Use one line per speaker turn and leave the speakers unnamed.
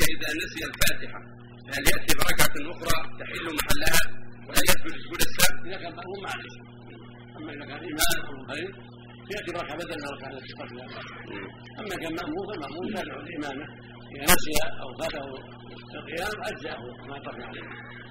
إذا نسي الفاتحة هل يأتي بركعة أخرى تحل محلها ولا يسجد سجود السهو؟
إذا كان مأموم معلش، أما إذا كان إمام أو غير يأتي بركعة بدل من ركعة التي قبلها. أما كان مأموم فالمأموم تابع الإمامة، إذا نسي أو فاته القيام أجزأه ما طرح عليه.